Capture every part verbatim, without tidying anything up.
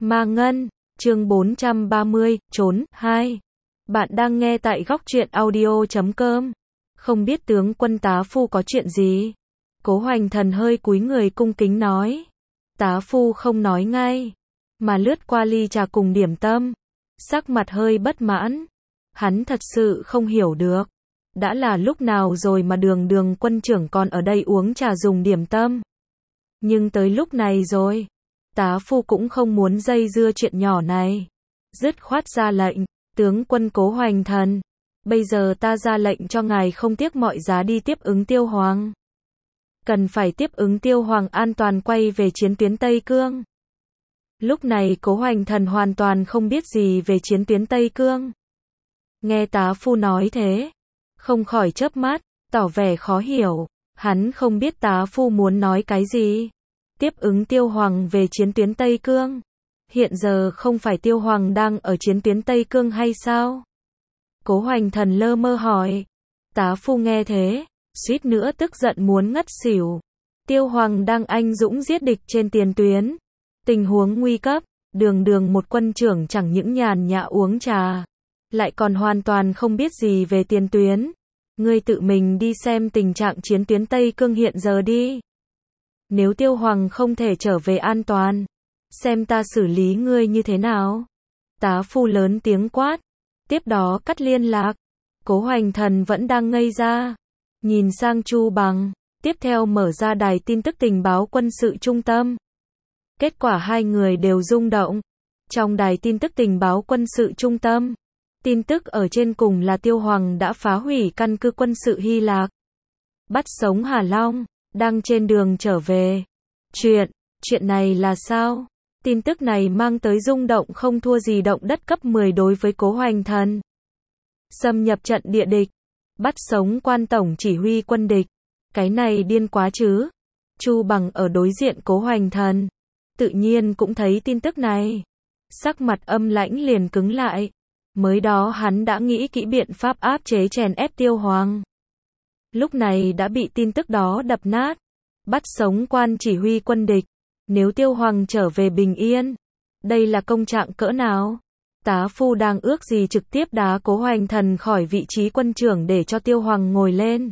Ma Ngân, chương bốn trăm ba mươi, trốn, hai. Bạn đang nghe tại góc truyện audio chấm com. Không biết tướng quân tá phu có chuyện gì? Cố Hoành Thần hơi cúi người cung kính nói. Tá phu không nói ngay, mà lướt qua ly trà cùng điểm tâm. Sắc mặt hơi bất mãn. Hắn thật sự không hiểu được. Đã là lúc nào rồi mà đường đường quân trưởng còn ở đây uống trà dùng điểm tâm. Nhưng tới lúc này rồi, tá phu cũng không muốn dây dưa chuyện nhỏ này. Dứt khoát ra lệnh, tướng quân Cố Hoành Thần, bây giờ ta ra lệnh cho ngài không tiếc mọi giá đi tiếp ứng Tiêu Hoàng. Cần phải tiếp ứng Tiêu Hoàng an toàn quay về chiến tuyến Tây Cương. Lúc này Cố Hoành Thần hoàn toàn không biết gì về chiến tuyến Tây Cương. Nghe tá phu nói thế, không khỏi chớp mắt, tỏ vẻ khó hiểu. Hắn không biết tá phu muốn nói cái gì. Tiếp ứng Tiêu Hoàng về chiến tuyến Tây Cương. Hiện giờ không phải Tiêu Hoàng đang ở chiến tuyến Tây Cương hay sao? Cố Hoành Thần lơ mơ hỏi. Tá phu nghe thế, suýt nữa tức giận muốn ngất xỉu. Tiêu Hoàng đang anh dũng giết địch trên tiền tuyến. Tình huống nguy cấp, đường đường một quân trưởng chẳng những nhàn nhã uống trà, lại còn hoàn toàn không biết gì về tiền tuyến. Ngươi tự mình đi xem tình trạng chiến tuyến Tây Cương hiện giờ đi. Nếu Tiêu Hoàng không thể trở về an toàn, xem ta xử lý ngươi như thế nào. Tá phu lớn tiếng quát. Tiếp đó cắt liên lạc. Cố Hoành Thần vẫn đang ngây ra. Nhìn sang Chu Bằng. Tiếp theo mở ra đài tin tức tình báo quân sự trung tâm. Kết quả hai người đều rung động. Trong đài tin tức tình báo quân sự trung tâm, tin tức ở trên cùng là Tiêu Hoàng đã phá hủy căn cứ quân sự Hy Lạc. Bắt sống Hà Long, đang trên đường trở về. Chuyện, chuyện này là sao? Tin tức này mang tới rung động không thua gì động đất cấp mười đối với Cố Hoành Thần. Xâm nhập trận địa địch, bắt sống quan tổng chỉ huy quân địch. Cái này điên quá chứ. Chu Bằng ở đối diện Cố Hoành Thần, tự nhiên cũng thấy tin tức này. Sắc mặt âm lãnh liền cứng lại. Mới đó hắn đã nghĩ kỹ biện pháp áp chế chèn ép Tiêu Hoàng. Lúc này đã bị tin tức đó đập nát. Bắt sống quan chỉ huy quân địch. Nếu Tiêu Hoàng trở về bình yên, đây là công trạng cỡ nào? Tá phu đang ước gì trực tiếp đá Cố Hoành Thần khỏi vị trí quân trưởng để cho Tiêu Hoàng ngồi lên.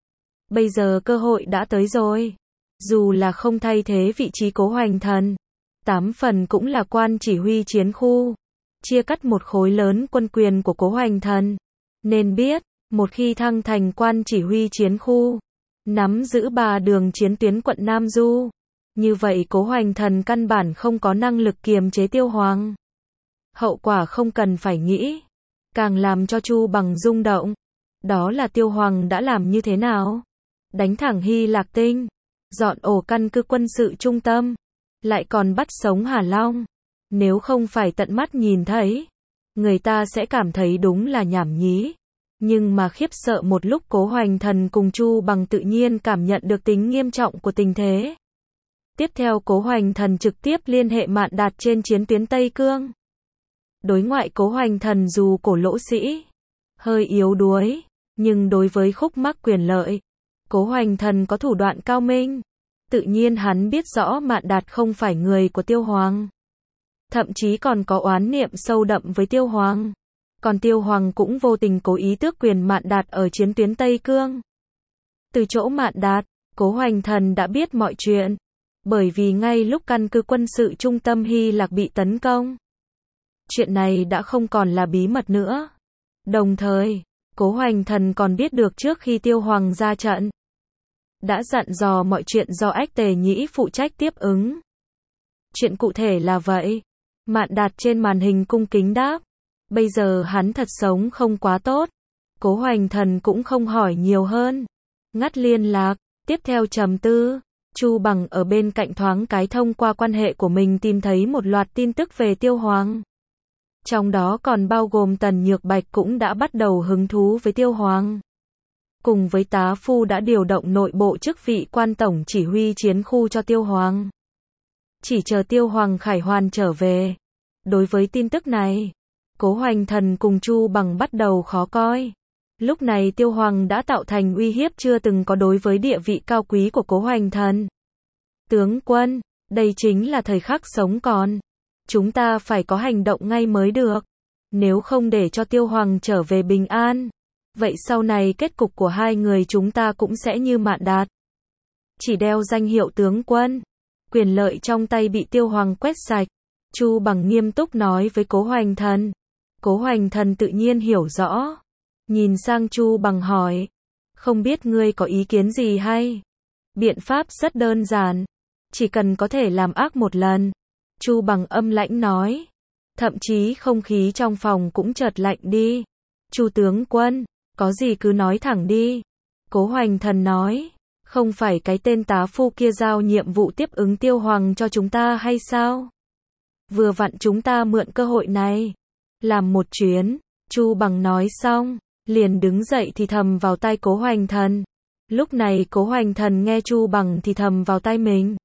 Bây giờ cơ hội đã tới rồi. Dù là không thay thế vị trí Cố Hoành Thần, tám phần cũng là quan chỉ huy chiến khu. Chia cắt một khối lớn quân quyền của Cố Hoành Thần. Nên biết, một khi thăng thành quan chỉ huy chiến khu, nắm giữ ba đường chiến tuyến quận Nam Du, như vậy Cố Hoành Thần căn bản không có năng lực kiềm chế Tiêu Hoàng. Hậu quả không cần phải nghĩ. Càng làm cho Chu Bằng rung động, đó là Tiêu Hoàng đã làm như thế nào? Đánh thẳng Hy Lạc Tinh, dọn ổ căn cứ quân sự trung tâm, lại còn bắt sống Hà Long. Nếu không phải tận mắt nhìn thấy, người ta sẽ cảm thấy đúng là nhảm nhí. Nhưng mà khiếp sợ một lúc Cố Hoành Thần cùng Chu Bằng tự nhiên cảm nhận được tính nghiêm trọng của tình thế. Tiếp theo Cố Hoành Thần trực tiếp liên hệ Mạn Đạt trên chiến tuyến Tây Cương. Đối ngoại Cố Hoành Thần dù cổ lỗ sĩ, hơi yếu đuối, nhưng đối với khúc mắc quyền lợi, Cố Hoành Thần có thủ đoạn cao minh. Tự nhiên hắn biết rõ Mạn Đạt không phải người của Tiêu Hoàng. Thậm chí còn có oán niệm sâu đậm với Tiêu Hoàng. Còn Tiêu Hoàng cũng vô tình cố ý tước quyền Mạn Đạt ở chiến tuyến Tây Cương. Từ chỗ Mạn Đạt, Cố Hoành Thần đã biết mọi chuyện. Bởi vì ngay lúc căn cứ quân sự trung tâm Hy Lạc bị tấn công, chuyện này đã không còn là bí mật nữa. Đồng thời, Cố Hoành Thần còn biết được trước khi Tiêu Hoàng ra trận, đã dặn dò mọi chuyện do Ách Tề Nhĩ phụ trách tiếp ứng. Chuyện cụ thể là vậy. Mạn Đạt trên màn hình cung kính đáp. Bây giờ hắn thật sống không quá tốt. Cố Hoành Thần cũng không hỏi nhiều hơn. Ngắt liên lạc. Tiếp theo trầm tư. Chu Bằng ở bên cạnh thoáng cái thông qua quan hệ của mình tìm thấy một loạt tin tức về Tiêu Hoàng. Trong đó còn bao gồm Tần Nhược Bạch cũng đã bắt đầu hứng thú với Tiêu Hoàng. Cùng với tá phu đã điều động nội bộ chức vị quan tổng chỉ huy chiến khu cho Tiêu Hoàng. Chỉ chờ Tiêu Hoàng khải hoàn trở về. Đối với tin tức này, Cố Hoành Thần cùng Chu Bằng bắt đầu khó coi. Lúc này Tiêu Hoàng đã tạo thành uy hiếp chưa từng có đối với địa vị cao quý của Cố Hoành Thần. Tướng quân, đây chính là thời khắc sống còn. Chúng ta phải có hành động ngay mới được. Nếu không để cho Tiêu Hoàng trở về bình an, vậy sau này kết cục của hai người chúng ta cũng sẽ như Mạn Đạt. Chỉ đeo danh hiệu tướng quân, quyền lợi trong tay bị Tiêu Hoàng quét sạch. Chu Bằng nghiêm túc nói với Cố Hoành Thần. Cố Hoành Thần tự nhiên hiểu rõ. Nhìn sang Chu Bằng hỏi. Không biết ngươi có ý kiến gì hay? Biện pháp rất đơn giản. Chỉ cần có thể làm ác một lần. Chu Bằng âm lãnh nói. Thậm chí không khí trong phòng cũng chợt lạnh đi. Chu tướng quân, có gì cứ nói thẳng đi. Cố Hoành Thần nói. Không phải cái tên tá phu kia giao nhiệm vụ tiếp ứng Tiêu Hoàng cho chúng ta hay sao? Vừa vặn chúng ta mượn cơ hội này. Làm một chuyến. Chu Bằng nói xong, liền đứng dậy thì thầm vào tai Cố Hoành Thần. Lúc này Cố Hoành Thần nghe Chu Bằng thì thầm vào tai mình.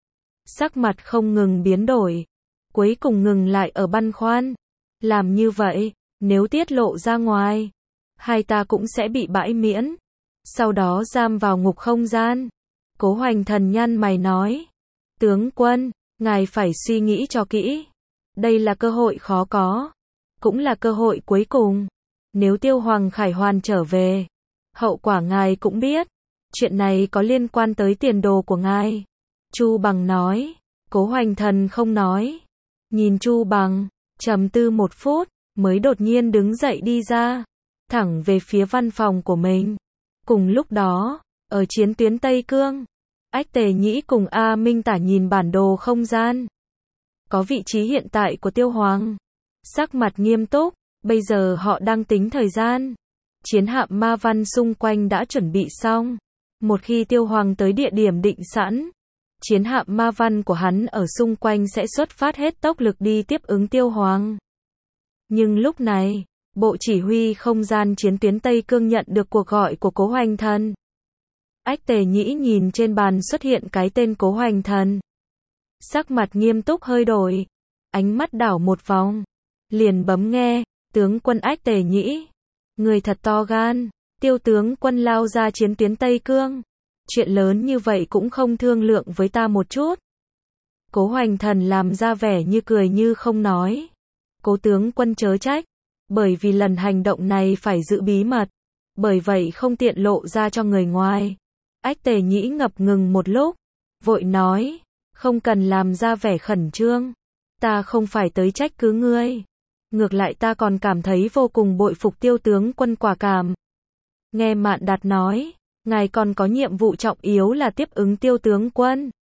Sắc mặt không ngừng biến đổi. Cuối cùng ngừng lại ở băn khoăn. Làm như vậy, nếu tiết lộ ra ngoài, hai ta cũng sẽ bị bãi miễn. Sau đó giam vào ngục không gian. Cố Hoành Thần nhăn mày nói. Tướng quân, ngài phải suy nghĩ cho kỹ. Đây là cơ hội khó có. Cũng là cơ hội cuối cùng. Nếu Tiêu Hoàng Khải Hoàn trở về, hậu quả ngài cũng biết. Chuyện này có liên quan tới tiền đồ của ngài. Chu Bằng nói. Cố Hoành Thần không nói. Nhìn Chu Bằng, trầm tư một phút, mới đột nhiên đứng dậy đi ra. Thẳng về phía văn phòng của mình. Cùng lúc đó, ở chiến tuyến Tây Cương, Ách Tề Nhĩ cùng A Minh Tả nhìn bản đồ không gian. Có vị trí hiện tại của Tiêu Hoàng. Sắc mặt nghiêm túc, bây giờ họ đang tính thời gian. Chiến hạm Ma Văn xung quanh đã chuẩn bị xong. Một khi Tiêu Hoàng tới địa điểm định sẵn, chiến hạm Ma Văn của hắn ở xung quanh sẽ xuất phát hết tốc lực đi tiếp ứng Tiêu Hoàng. Nhưng lúc này, Bộ Chỉ huy không gian chiến tuyến Tây Cương nhận được cuộc gọi của Cố Hoành Thần. Ách Tề Nhĩ nhìn trên bàn xuất hiện cái tên Cố Hoành Thần. Sắc mặt nghiêm túc hơi đổi. Ánh mắt đảo một vòng. Liền bấm nghe. Tướng quân Ách Tề Nhĩ. Người thật to gan. Tiêu tướng quân lao ra chiến tuyến Tây Cương. Chuyện lớn như vậy cũng không thương lượng với ta một chút. Cố Hoành Thần làm ra vẻ như cười như không nói. Cố tướng quân chớ trách. Bởi vì lần hành động này phải giữ bí mật. Bởi vậy không tiện lộ ra cho người ngoài. Ách Tề Nhĩ ngập ngừng một lúc. Vội nói. Không cần làm ra vẻ khẩn trương. Ta không phải tới trách cứ ngươi. Ngược lại ta còn cảm thấy vô cùng bội phục Tiêu tướng quân quả cảm. Nghe Mạn Đạt nói. Ngài còn có nhiệm vụ trọng yếu là tiếp ứng Tiêu tướng quân.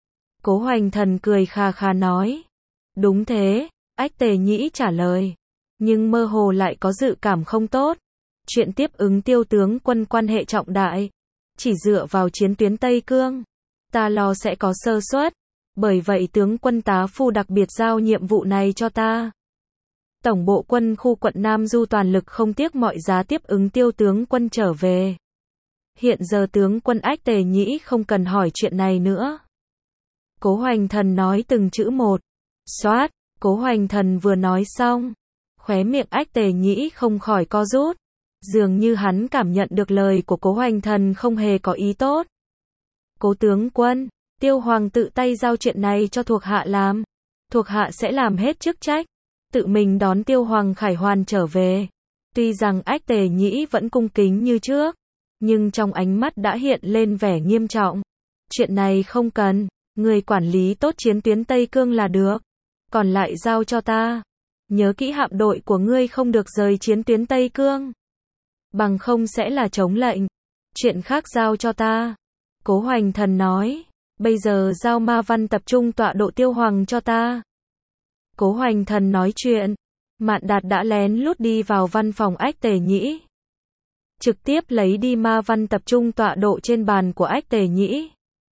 Cố Hoành Thần cười khà khà nói. Đúng thế. Ách Tề Nhĩ trả lời. Nhưng mơ hồ lại có dự cảm không tốt. Chuyện tiếp ứng Tiêu tướng quân quan hệ trọng đại. Chỉ dựa vào chiến tuyến Tây Cương, ta lo sẽ có sơ suất. Bởi vậy tướng quân tá phu đặc biệt giao nhiệm vụ này cho ta. Tổng bộ quân khu quận Nam Du toàn lực không tiếc mọi giá tiếp ứng Tiêu tướng quân trở về. Hiện giờ tướng quân Ách Tề Nhĩ không cần hỏi chuyện này nữa. Cố Hoành Thần nói từng chữ một. Xoát, Cố Hoành Thần vừa nói xong, khóe miệng Ách Tề Nhĩ không khỏi co rút. Dường như hắn cảm nhận được lời của Cố Hoành Thần không hề có ý tốt. Cố tướng quân, Tiêu Hoàng tự tay giao chuyện này cho thuộc hạ làm. Thuộc hạ sẽ làm hết chức trách. Tự mình đón Tiêu Hoàng Khải Hoàn trở về. Tuy rằng Ách Tề Nhĩ vẫn cung kính như trước, nhưng trong ánh mắt đã hiện lên vẻ nghiêm trọng. Chuyện này không cần, người quản lý tốt chiến tuyến Tây Cương là được. Còn lại giao cho ta. Nhớ kỹ hạm đội của ngươi không được rời chiến tuyến Tây Cương. Bằng không sẽ là chống lệnh. Chuyện khác giao cho ta. Cố Hoành Thần nói. Bây giờ giao Ma Văn tập trung tọa độ Tiêu Hoàng cho ta. Cố Hoành Thần nói chuyện. Mạn Đạt đã lén lút đi vào văn phòng Ách Tề Nhĩ. Trực tiếp lấy đi Ma Văn tập trung tọa độ trên bàn của Ách Tề Nhĩ.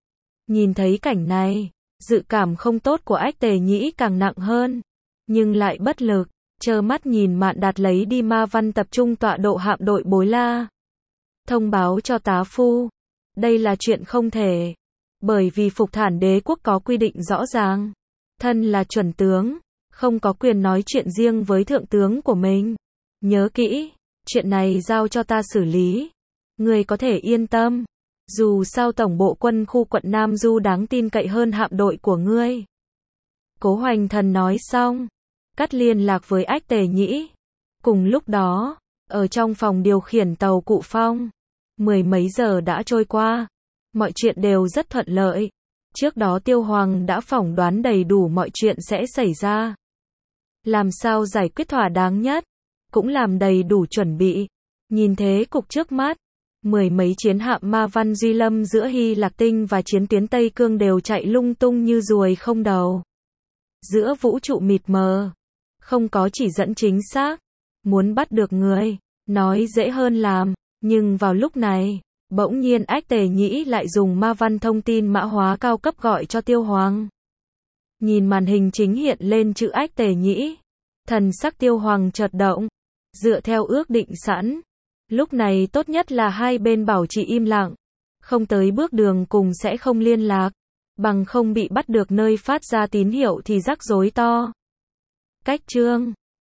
Nhìn thấy cảnh này, dự cảm không tốt của Ách Tề Nhĩ càng nặng hơn. Nhưng lại bất lực, trơ mắt nhìn Mạn Đạt lấy đi Ma Văn tập trung tọa độ hạm đội Bối La. Thông báo cho tá phu. Đây là chuyện không thể. Bởi vì Phục Thản Đế quốc có quy định rõ ràng. Thân là chuẩn tướng, không có quyền nói chuyện riêng với thượng tướng của mình. Nhớ kỹ, chuyện này giao cho ta xử lý. Người có thể yên tâm. Dù sao tổng bộ quân khu quận Nam Du đáng tin cậy hơn hạm đội của ngươi. Cố Hoành Thần nói xong, cắt liên lạc với Ách Tề Nhĩ. Cùng lúc đó, ở trong phòng điều khiển tàu Cụ Phong, mười mấy giờ đã trôi qua, mọi chuyện đều rất thuận lợi. Trước đó Tiêu Hoàng đã phỏng đoán đầy đủ mọi chuyện sẽ xảy ra. Làm sao giải quyết thỏa đáng nhất, cũng làm đầy đủ chuẩn bị. Nhìn thế cục trước mắt, mười mấy chiến hạm Ma Văn Duy Lâm giữa Hy Lạc Tinh và chiến tuyến Tây Cương đều chạy lung tung như ruồi không đầu. Giữa vũ trụ mịt mờ, không có chỉ dẫn chính xác. Muốn bắt được người, nói dễ hơn làm, nhưng vào lúc này, bỗng nhiên Ách Tề Nhĩ lại dùng ma văn thông tin mã hóa cao cấp gọi cho Tiêu Hoàng. Nhìn màn hình chính hiện lên chữ Ách Tề Nhĩ, thần sắc Tiêu Hoàng chợt động. Dựa theo ước định sẵn, lúc này tốt nhất là hai bên bảo trì im lặng, không tới bước đường cùng sẽ không liên lạc, bằng không bị bắt được nơi phát ra tín hiệu thì rắc rối to. Cách chương